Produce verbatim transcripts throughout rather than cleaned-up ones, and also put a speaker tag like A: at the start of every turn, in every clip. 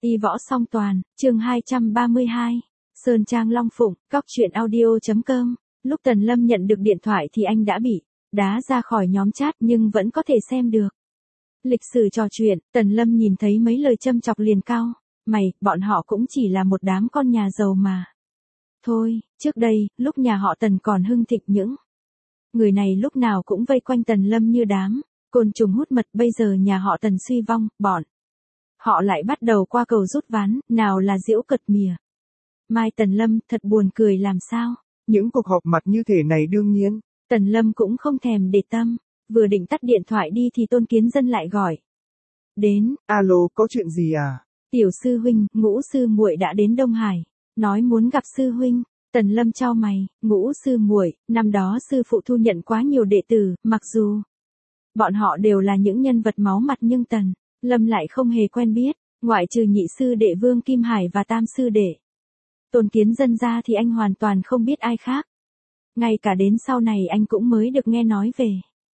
A: Y võ song toàn, chương hai trăm ba mươi hai. Sơn Trang Long Phụng, cóc truyện audio.com. Lúc Tần Lâm nhận được điện thoại thì anh đã bị đá ra khỏi nhóm chat nhưng vẫn có thể xem được. Lịch sử trò chuyện, Tần Lâm nhìn thấy mấy lời châm chọc liền cau mày, bọn họ cũng chỉ là một đám con nhà giàu mà. Thôi, trước đây, lúc nhà họ Tần còn hưng thịnh những người này lúc nào cũng vây quanh Tần Lâm như đám côn trùng hút mật, bây giờ nhà họ Tần suy vong, bọn họ lại bắt đầu qua cầu rút ván, nào là giễu cợt mỉa mai Tần Lâm, thật buồn cười làm sao.
B: Những cuộc họp mặt như thế này đương nhiên.
A: Tần Lâm cũng không thèm để tâm, vừa định tắt điện thoại đi thì Tôn Kiến Dân lại gọi đến.
B: Alo, có chuyện gì à?
A: Tiểu sư huynh, Ngũ sư muội đã đến Đông Hải, nói muốn gặp sư huynh. Tần Lâm chau mày, Ngũ sư muội, năm đó sư phụ thu nhận quá nhiều đệ tử, mặc dù bọn họ đều là những nhân vật máu mặt nhưng Tần Lâm lại không hề quen biết, ngoại trừ nhị sư đệ Vương Kim Hải và tam sư đệ Tôn Kiến Dân ra thì anh hoàn toàn không biết ai khác. Ngay cả đến sau này anh cũng mới được nghe nói về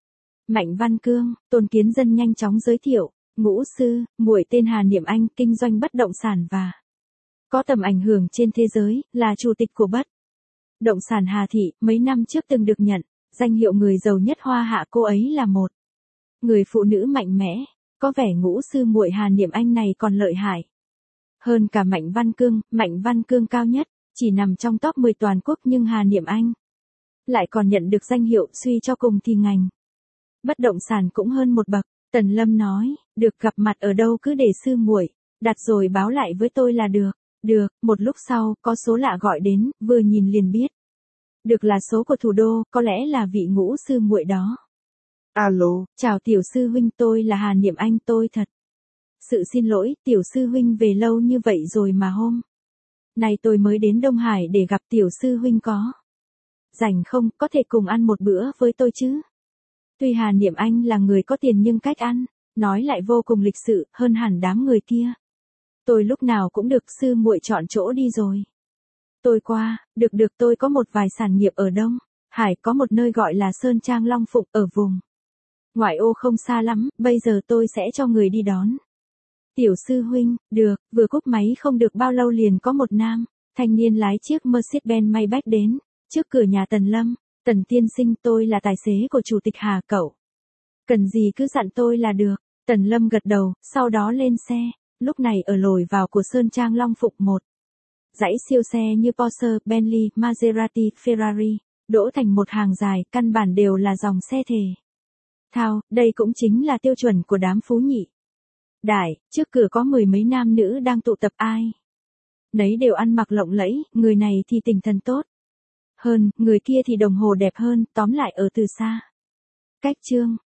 A: Mạnh Văn Cương. Tôn Kiến Dân nhanh chóng giới thiệu, Ngũ sư muội tên Hà Niệm Anh, kinh doanh bất động sản và có tầm ảnh hưởng trên thế giới, là chủ tịch của bất động sản Hà Thị, mấy năm trước từng được nhận danh hiệu người giàu nhất Hoa Hạ. Cô ấy là một người phụ nữ mạnh mẽ, có vẻ Ngũ sư muội Hà Niệm Anh này còn lợi hại hơn cả Mạnh Văn Cương. Mạnh Văn Cương cao nhất, chỉ nằm trong top mười toàn quốc, nhưng Hà Niệm Anh lại còn nhận được danh hiệu, suy cho cùng thì ngành bất động sản cũng hơn một bậc. Tần Lâm nói, được, gặp mặt ở đâu cứ để sư muội đặt rồi báo lại với tôi là được. Được. Một lúc sau, có số lạ gọi đến, vừa nhìn liền biết được là số của thủ đô, có lẽ là vị Ngũ sư muội đó.
B: Alo.
A: Chào tiểu sư huynh, tôi là Hà Niệm Anh, tôi thật sự xin lỗi, tiểu sư huynh về lâu như vậy rồi mà hôm nay tôi mới đến Đông Hải để gặp tiểu sư huynh, có rảnh không, có thể cùng ăn một bữa với tôi chứ. Tuy Hà Niệm Anh là người có tiền nhưng cách ăn nói lại vô cùng lịch sự, hơn hẳn đám người kia. Tôi lúc nào cũng được, sư muội chọn chỗ đi rồi tôi qua. Được được, tôi có một vài sản nghiệp ở Đông Hải, có một nơi gọi là Sơn Trang Long Phụng ở vùng ngoại ô không xa lắm, bây giờ tôi sẽ cho người đi đón tiểu sư huynh. Được. Vừa cúp máy không được bao lâu liền có một nam thanh niên lái chiếc Mercedes-Benz Maybach đến trước cửa nhà Tần Lâm. Tần tiên sinh, tôi là tài xế của chủ tịch Hà, cậu cần gì cứ dặn tôi là được. Tần Lâm gật đầu, sau đó lên xe. Lúc này ở lối vào của Sơn Trang Long Phụng, một dãy siêu xe như Porsche, Bentley, Maserati, Ferrari đỗ thành một hàng dài, căn bản đều là dòng xe thể thao. Đây cũng chính là tiêu chuẩn của đám phú nhị đại. Trước cửa có mười mấy nam nữ đang tụ tập, ai nấy đều ăn mặc lộng lẫy, người này thì tinh thần tốt hơn, người kia thì đồng hồ đẹp hơn, tóm lại ở từ xa cách chương